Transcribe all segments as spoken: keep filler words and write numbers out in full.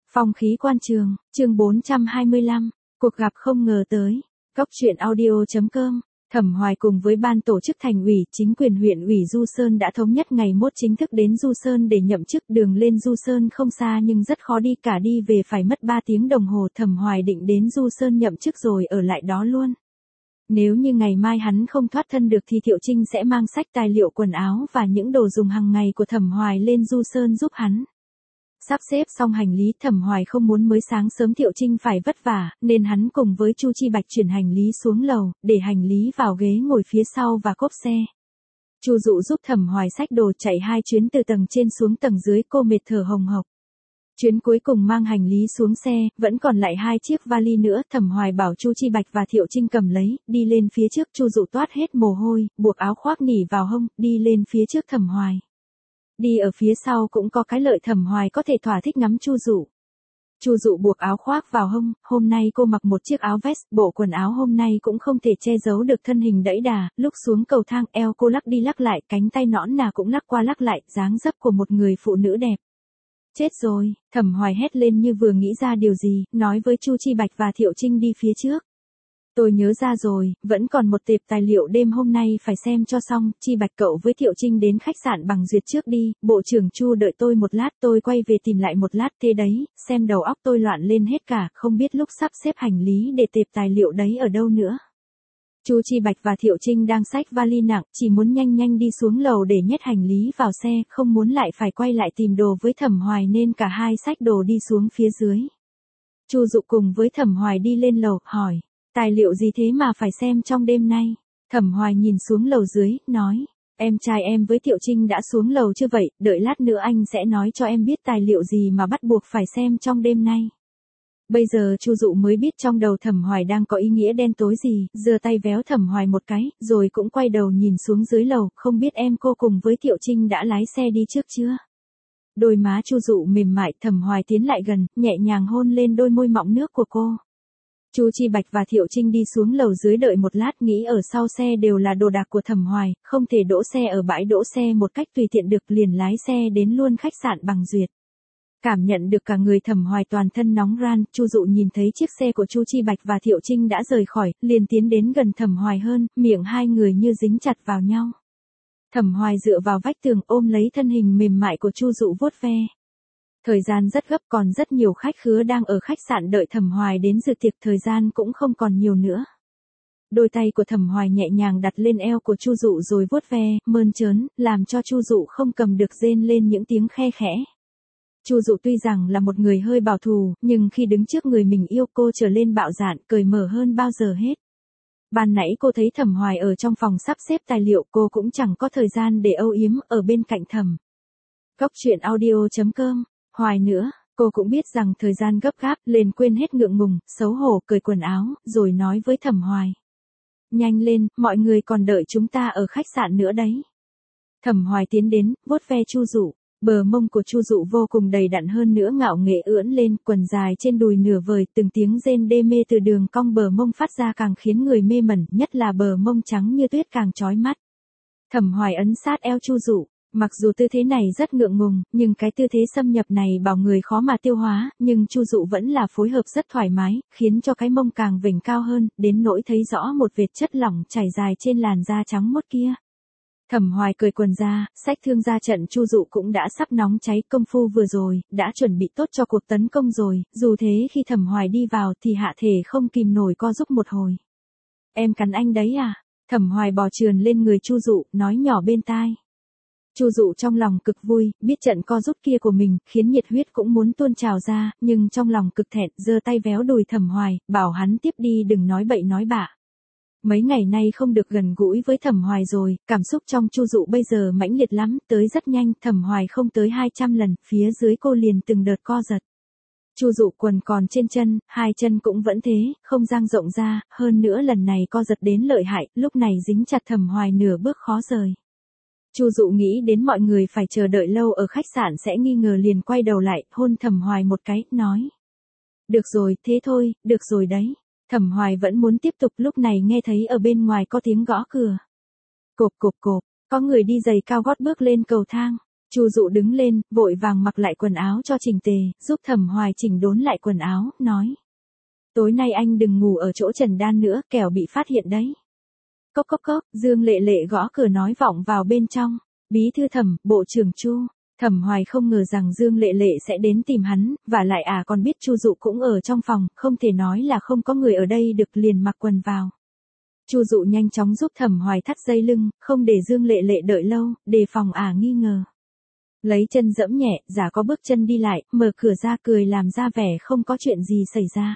Phong khí quan trường, chương bốn trăm hai mươi lăm, cuộc gặp không ngờ tới. Cốc truyện audio chấm com. Thẩm Hoài cùng với ban tổ chức thành ủy, chính quyền huyện ủy Du Sơn đã thống nhất ngày mốt chính thức đến Du Sơn để nhậm chức. Đường lên Du Sơn không xa nhưng rất khó đi, cả đi về phải mất ba tiếng đồng hồ. Thẩm Hoài định đến Du Sơn nhậm chức rồi ở lại đó luôn. Nếu như ngày mai hắn không thoát thân được thì Thiệu Trinh sẽ mang sách tài liệu, quần áo và những đồ dùng hàng ngày của Thẩm Hoài lên Du Sơn giúp hắn. Sắp xếp xong hành lý, Thẩm Hoài không muốn mới sáng sớm Thiệu Trinh phải vất vả, nên hắn cùng với Chu Chi Bạch chuyển hành lý xuống lầu, để hành lý vào ghế ngồi phía sau và cốp xe. Chu Dụ giúp Thẩm Hoài xách đồ, chạy hai chuyến từ tầng trên xuống tầng dưới, cô mệt thở hồng hộc. Chuyến cuối cùng mang hành lý xuống xe, vẫn còn lại hai chiếc vali nữa. Thẩm Hoài bảo Chu Chi Bạch và Thiệu Trinh cầm lấy, đi lên phía trước. Chu Dụ toát hết mồ hôi, buộc áo khoác nỉ vào hông, đi lên phía trước Thẩm Hoài. Đi ở phía sau cũng có cái lợi, Thẩm Hoài có thể thỏa thích ngắm Chu Dụ. Chu Dụ buộc áo khoác vào hông, hôm nay cô mặc một chiếc áo vest, bộ quần áo hôm nay cũng không thể che giấu được thân hình đẫy đà, lúc xuống cầu thang eo cô lắc đi lắc lại, cánh tay nõn nà cũng lắc qua lắc lại, dáng dấp của một người phụ nữ đẹp. Chết rồi, Thẩm Hoài hét lên như vừa nghĩ ra điều gì, nói với Chu Chi Bạch và Thiệu Trinh đi phía trước. Tôi nhớ ra rồi, vẫn còn một tệp tài liệu đêm hôm nay phải xem cho xong. Chi Bạch cậu với Thiệu Trinh đến khách sạn Bằng Duyệt trước đi, bộ trưởng Chu đợi tôi một lát, tôi quay về tìm lại một lát. Thế đấy, xem đầu óc tôi loạn lên hết cả, không biết lúc sắp xếp hành lý để tệp tài liệu đấy ở đâu nữa. Chu Chi Bạch và Thiệu Trinh đang xách vali nặng, chỉ muốn nhanh nhanh đi xuống lầu để nhét hành lý vào xe, không muốn lại phải quay lại tìm đồ với Thẩm Hoài nên cả hai xách đồ đi xuống phía dưới. Chu Dụ cùng với Thẩm Hoài đi lên lầu, hỏi. Tài liệu gì thế mà phải xem trong đêm nay? Thẩm Hoài nhìn xuống lầu dưới, nói. Em trai em với Thiệu Trinh đã xuống lầu chưa vậy, đợi lát nữa anh sẽ nói cho em biết tài liệu gì mà bắt buộc phải xem trong đêm nay. Bây giờ Chu Dụ mới biết trong đầu Thẩm Hoài đang có ý nghĩa đen tối gì, giơ tay véo Thẩm Hoài một cái, rồi cũng quay đầu nhìn xuống dưới lầu, không biết em cô cùng với Thiệu Trinh đã lái xe đi trước chưa? Đôi má Chu Dụ mềm mại, Thẩm Hoài tiến lại gần, nhẹ nhàng hôn lên đôi môi mọng nước của cô. Chu Chi Bạch và Thiệu Trinh đi xuống lầu dưới đợi một lát, nghĩ ở sau xe đều là đồ đạc của Thẩm Hoài, không thể đỗ xe ở bãi đỗ xe một cách tùy tiện được, liền lái xe đến luôn khách sạn Bằng Duyệt. Cảm nhận được cả người Thẩm Hoài toàn thân nóng ran, Chu Dụ nhìn thấy chiếc xe của Chu Chi Bạch và Thiệu Trinh đã rời khỏi, liền tiến đến gần Thẩm Hoài hơn, miệng hai người như dính chặt vào nhau. Thẩm Hoài dựa vào vách tường ôm lấy thân hình mềm mại của Chu Dụ vuốt ve. Thời gian rất gấp, còn rất nhiều khách khứa đang ở khách sạn đợi Thẩm Hoài đến dự tiệc, thời gian cũng không còn nhiều nữa. Đôi tay của Thẩm Hoài nhẹ nhàng đặt lên eo của Chu Dụ rồi vuốt ve, mơn trớn, làm cho Chu Dụ không cầm được rên lên những tiếng khe khẽ. Chu Dụ tuy rằng là một người hơi bảo thủ, nhưng khi đứng trước người mình yêu cô trở lên bạo dạn, cởi mở hơn bao giờ hết. Ban nãy cô thấy Thẩm Hoài ở trong phòng sắp xếp tài liệu, cô cũng chẳng có thời gian để âu yếm ở bên cạnh Thẩm. Cốc truyện audio chấm com. Hoài nữa, cô cũng biết rằng thời gian gấp gáp, liền quên hết ngượng ngùng, xấu hổ, cởi quần áo, rồi nói với Thẩm Hoài. Nhanh lên, mọi người còn đợi chúng ta ở khách sạn nữa đấy. Thẩm Hoài tiến đến, vuốt ve Chu Dụ, bờ mông của Chu Dụ vô cùng đầy đặn hơn nữa, ngạo nghễ ưỡn lên, quần dài trên đùi nửa vời, từng tiếng rên đê mê từ đường cong bờ mông phát ra càng khiến người mê mẩn, nhất là bờ mông trắng như tuyết càng chói mắt. Thẩm Hoài ấn sát eo Chu Dụ. Mặc dù tư thế này rất ngượng ngùng, nhưng cái tư thế xâm nhập này bảo người khó mà tiêu hóa, nhưng Chu Dụ vẫn là phối hợp rất thoải mái, khiến cho cái mông càng vểnh cao hơn, đến nỗi thấy rõ một vệt chất lỏng chảy dài trên làn da trắng muốt kia. Thẩm Hoài cởi quần ra, xách thương ra trận. Chu Dụ cũng đã sắp nóng cháy, công phu vừa rồi, đã chuẩn bị tốt cho cuộc tấn công rồi, dù thế khi Thẩm Hoài đi vào thì hạ thể không kìm nổi co giúp một hồi. Em cắn anh đấy à? Thẩm Hoài bò trườn lên người Chu Dụ, nói nhỏ bên tai. Chu Dụ trong lòng cực vui, biết trận co rút kia của mình, khiến nhiệt huyết cũng muốn tuôn trào ra, nhưng trong lòng cực thẹn, giơ tay véo đùi Thẩm Hoài, bảo hắn tiếp đi, đừng nói bậy nói bạ. Mấy ngày nay không được gần gũi với Thẩm Hoài rồi, cảm xúc trong Chu Dụ bây giờ mãnh liệt lắm, tới rất nhanh, Thẩm Hoài không tới hai trăm lần, phía dưới cô liền từng đợt co giật. Chu Dụ quần còn trên chân, hai chân cũng vẫn thế, không dang rộng ra, hơn nữa lần này co giật đến lợi hại, lúc này dính chặt Thẩm Hoài nửa bước khó rời. Chu Dụ nghĩ đến mọi người phải chờ đợi lâu ở khách sạn sẽ nghi ngờ, liền quay đầu lại, hôn Thẩm Hoài một cái, nói. Được rồi, thế thôi, được rồi đấy. Thẩm Hoài vẫn muốn tiếp tục, lúc này nghe thấy ở bên ngoài có tiếng gõ cửa. Cộp cộp cộp, có người đi giày cao gót bước lên cầu thang. Chu Dụ đứng lên, vội vàng mặc lại quần áo cho chỉnh tề, giúp Thẩm Hoài chỉnh đốn lại quần áo, nói. Tối nay anh đừng ngủ ở chỗ Trần Đan nữa, kẻo bị phát hiện đấy. Cốc cốc cốc, Dương Lệ Lệ gõ cửa nói vọng vào bên trong. Bí thư Thẩm, bộ trưởng Chu. Thẩm Hoài không ngờ rằng Dương Lệ Lệ sẽ đến tìm hắn, và lại à còn biết Chu Dụ cũng ở trong phòng, không thể nói là không có người ở đây được, liền mặc quần vào. Chu Dụ nhanh chóng giúp Thẩm Hoài thắt dây lưng, không để Dương Lệ Lệ đợi lâu, đề phòng ả nghi ngờ. Lấy chân dẫm nhẹ, giả có bước chân đi lại, mở cửa ra cười làm ra vẻ không có chuyện gì xảy ra.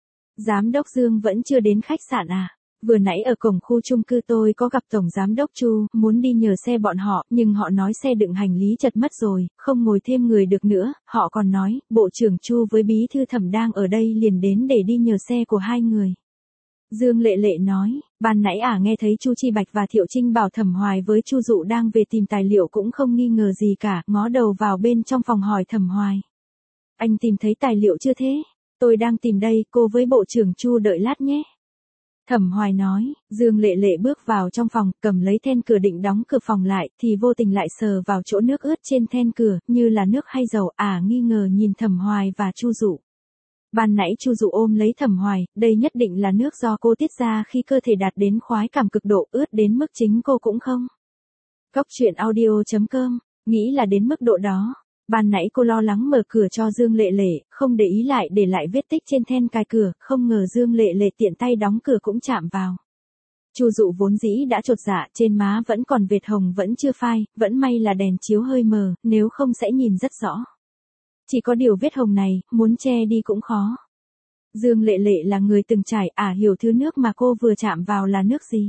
Giám đốc Dương vẫn chưa đến khách sạn à? Vừa nãy ở cổng khu chung cư tôi có gặp Tổng Giám đốc Chu, muốn đi nhờ xe bọn họ, nhưng họ nói xe đựng hành lý chật mất rồi, không ngồi thêm người được nữa, họ còn nói, Bộ trưởng Chu với Bí thư Thẩm đang ở đây liền đến để đi nhờ xe của hai người. Dương Lệ Lệ nói, ban nãy ả à nghe thấy Chu Chi Bạch và Thiệu Trinh bảo Thẩm Hoài với Chu Dụ đang về tìm tài liệu cũng không nghi ngờ gì cả, ngó đầu vào bên trong phòng hỏi Thẩm Hoài. Anh tìm thấy tài liệu chưa thế? Tôi đang tìm đây, cô với Bộ trưởng Chu đợi lát nhé. Thẩm Hoài nói, Dương Lệ Lệ bước vào trong phòng, cầm lấy then cửa định đóng cửa phòng lại, thì vô tình lại sờ vào chỗ nước ướt trên then cửa, như là nước hay dầu, ả à nghi ngờ nhìn Thẩm Hoài và Chu Dụ. Ban nãy Chu Dụ ôm lấy Thẩm Hoài, đây nhất định là nước do cô tiết ra khi cơ thể đạt đến khoái cảm cực độ, ướt đến mức chính cô cũng không. Cốc truyện audio chấm com, nghĩ là đến mức độ đó. Ban nãy cô lo lắng mở cửa cho Dương Lệ Lệ, không để ý lại để lại vết tích trên then cài cửa, không ngờ Dương Lệ Lệ tiện tay đóng cửa cũng chạm vào. Chu Dụ vốn dĩ đã chột dạ, trên má vẫn còn vệt hồng vẫn chưa phai, vẫn may là đèn chiếu hơi mờ, nếu không sẽ nhìn rất rõ. Chỉ có điều vết hồng này, muốn che đi cũng khó. Dương Lệ Lệ là người từng trải, ả à hiểu thứ nước mà cô vừa chạm vào là nước gì.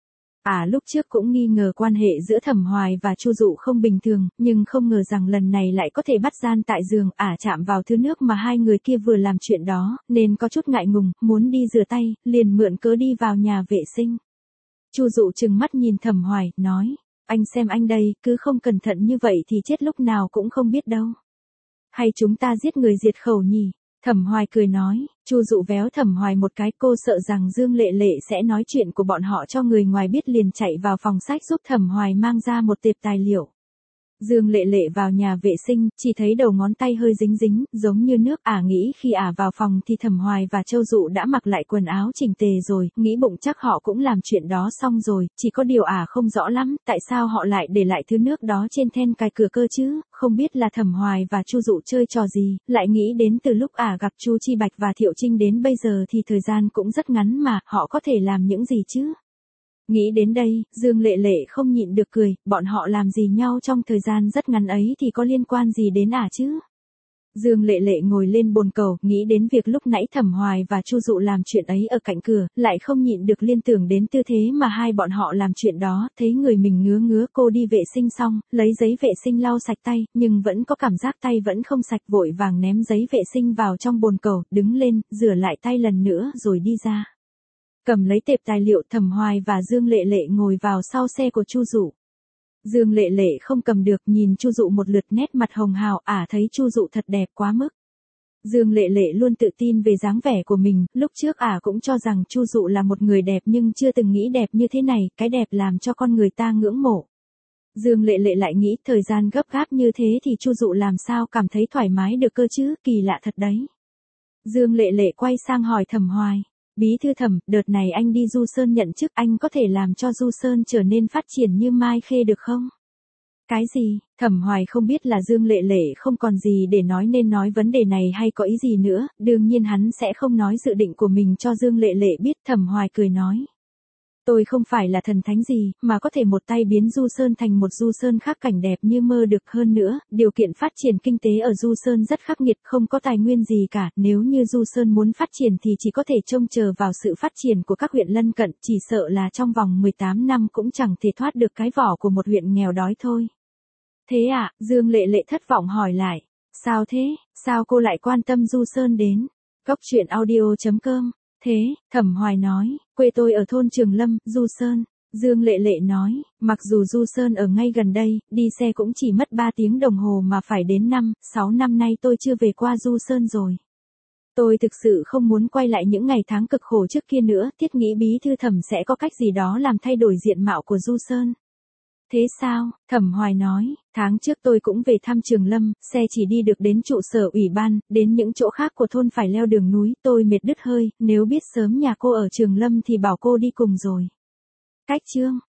Ả à lúc trước cũng nghi ngờ quan hệ giữa Thẩm Hoài và Chu Dụ không bình thường, nhưng không ngờ rằng lần này lại có thể bắt gian tại giường, ả à chạm vào thứ nước mà hai người kia vừa làm chuyện đó, nên có chút ngại ngùng, muốn đi rửa tay, liền mượn cớ đi vào nhà vệ sinh. Chu Dụ trừng mắt nhìn Thẩm Hoài, nói, anh xem anh đây, cứ không cẩn thận như vậy thì chết lúc nào cũng không biết đâu. Hay chúng ta giết người diệt khẩu nhỉ? Thẩm Hoài cười nói, Chu Dụ véo Thẩm Hoài một cái, cô sợ rằng Dương Lệ Lệ sẽ nói chuyện của bọn họ cho người ngoài biết liền chạy vào phòng sách giúp Thẩm Hoài mang ra một tệp tài liệu. Dương Lệ Lệ vào nhà vệ sinh, chỉ thấy đầu ngón tay hơi dính dính, giống như nước, ả nghĩ khi ả vào phòng thì Thẩm Hoài và Châu Dụ đã mặc lại quần áo chỉnh tề rồi, nghĩ bụng chắc họ cũng làm chuyện đó xong rồi, chỉ có điều ả không rõ lắm, tại sao họ lại để lại thứ nước đó trên then cài cửa cơ chứ, không biết là Thẩm Hoài và Chu Dụ chơi trò gì, lại nghĩ đến từ lúc ả gặp Chu Chi Bạch và Thiệu Trinh đến bây giờ thì thời gian cũng rất ngắn mà, họ có thể làm những gì chứ? Nghĩ đến đây, Dương Lệ Lệ không nhịn được cười, bọn họ làm gì nhau trong thời gian rất ngắn ấy thì có liên quan gì đến ả chứ? Dương Lệ Lệ ngồi lên bồn cầu, nghĩ đến việc lúc nãy Thẩm Hoài và Chu Dụ làm chuyện ấy ở cạnh cửa, lại không nhịn được liên tưởng đến tư thế mà hai bọn họ làm chuyện đó, thấy người mình ngứa ngứa. Cô đi vệ sinh xong, lấy giấy vệ sinh lau sạch tay, nhưng vẫn có cảm giác tay vẫn không sạch, vội vàng ném giấy vệ sinh vào trong bồn cầu, đứng lên, rửa lại tay lần nữa rồi đi ra. Cầm lấy tệp tài liệu, Thẩm Hoài và Dương Lệ Lệ ngồi vào sau xe của Chu Dụ. Dương Lệ Lệ không cầm được, nhìn Chu Dụ một lượt, nét mặt hồng hào, ả à thấy Chu Dụ thật đẹp quá mức. Dương Lệ Lệ luôn tự tin về dáng vẻ của mình, lúc trước ả à cũng cho rằng Chu Dụ là một người đẹp nhưng chưa từng nghĩ đẹp như thế này, cái đẹp làm cho con người ta ngưỡng mộ. Dương Lệ Lệ lại nghĩ thời gian gấp gáp như thế thì Chu Dụ làm sao cảm thấy thoải mái được cơ chứ, kỳ lạ thật đấy. Dương Lệ Lệ quay sang hỏi Thẩm Hoài. Bí thư Thẩm, đợt này anh đi Du Sơn nhận chức, anh có thể làm cho Du Sơn trở nên phát triển như Mai Khê được không? Cái gì? Thẩm Hoài không biết là Dương Lệ Lệ không còn gì để nói nên nói vấn đề này hay có ý gì nữa, đương nhiên hắn sẽ không nói dự định của mình cho Dương Lệ Lệ biết. Thẩm Hoài cười nói. Tôi không phải là thần thánh gì, mà có thể một tay biến Du Sơn thành một Du Sơn khác cảnh đẹp như mơ được. Hơn nữa, điều kiện phát triển kinh tế ở Du Sơn rất khắc nghiệt, không có tài nguyên gì cả, nếu như Du Sơn muốn phát triển thì chỉ có thể trông chờ vào sự phát triển của các huyện lân cận, chỉ sợ là trong vòng mười tám năm cũng chẳng thể thoát được cái vỏ của một huyện nghèo đói thôi. Thế à? Dương Lệ Lệ thất vọng hỏi lại. Sao thế? Sao cô lại quan tâm Du Sơn đến? Cốc truyện audio chấm com. Thế, Thẩm Hoài nói, quê tôi ở thôn Trường Lâm, Du Sơn. Dương Lệ Lệ nói, mặc dù Du Sơn ở ngay gần đây, đi xe cũng chỉ mất ba tiếng đồng hồ mà phải đến năm, sáu năm nay tôi chưa về qua Du Sơn rồi. Tôi thực sự không muốn quay lại những ngày tháng cực khổ trước kia nữa, thiết nghĩ Bí thư Thẩm sẽ có cách gì đó làm thay đổi diện mạo của Du Sơn. Thế sao? Thẩm Hoài nói, tháng trước tôi cũng về thăm Trường Lâm, xe chỉ đi được đến trụ sở ủy ban, đến những chỗ khác của thôn phải leo đường núi, tôi mệt đứt hơi, nếu biết sớm nhà cô ở Trường Lâm thì bảo cô đi cùng rồi. Cách Trương,